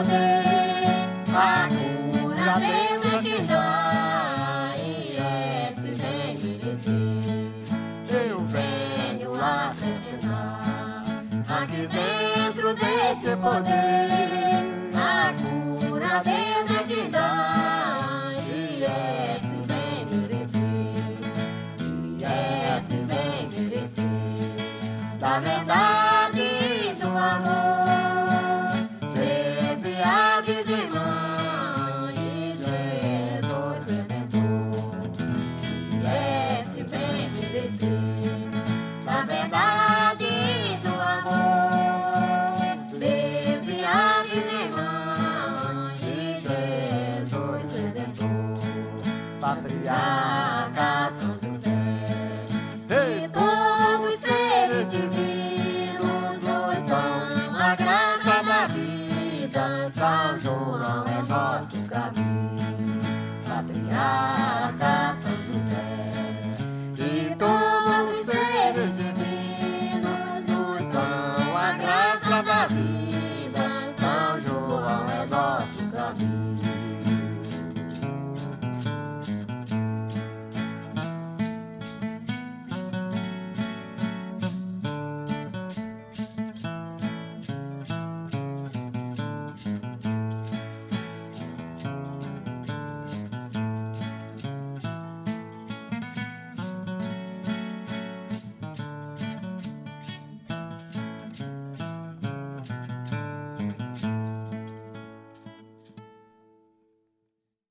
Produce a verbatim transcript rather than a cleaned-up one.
poder, a cura Deus é que dá, e esse bem merecido eu venho acrescentar. Aqui dentro desse poder, a cura Deus é que dá, e esse bem merecido, e esse bem merecido da verdade e do amor. Treze aves, irmãos.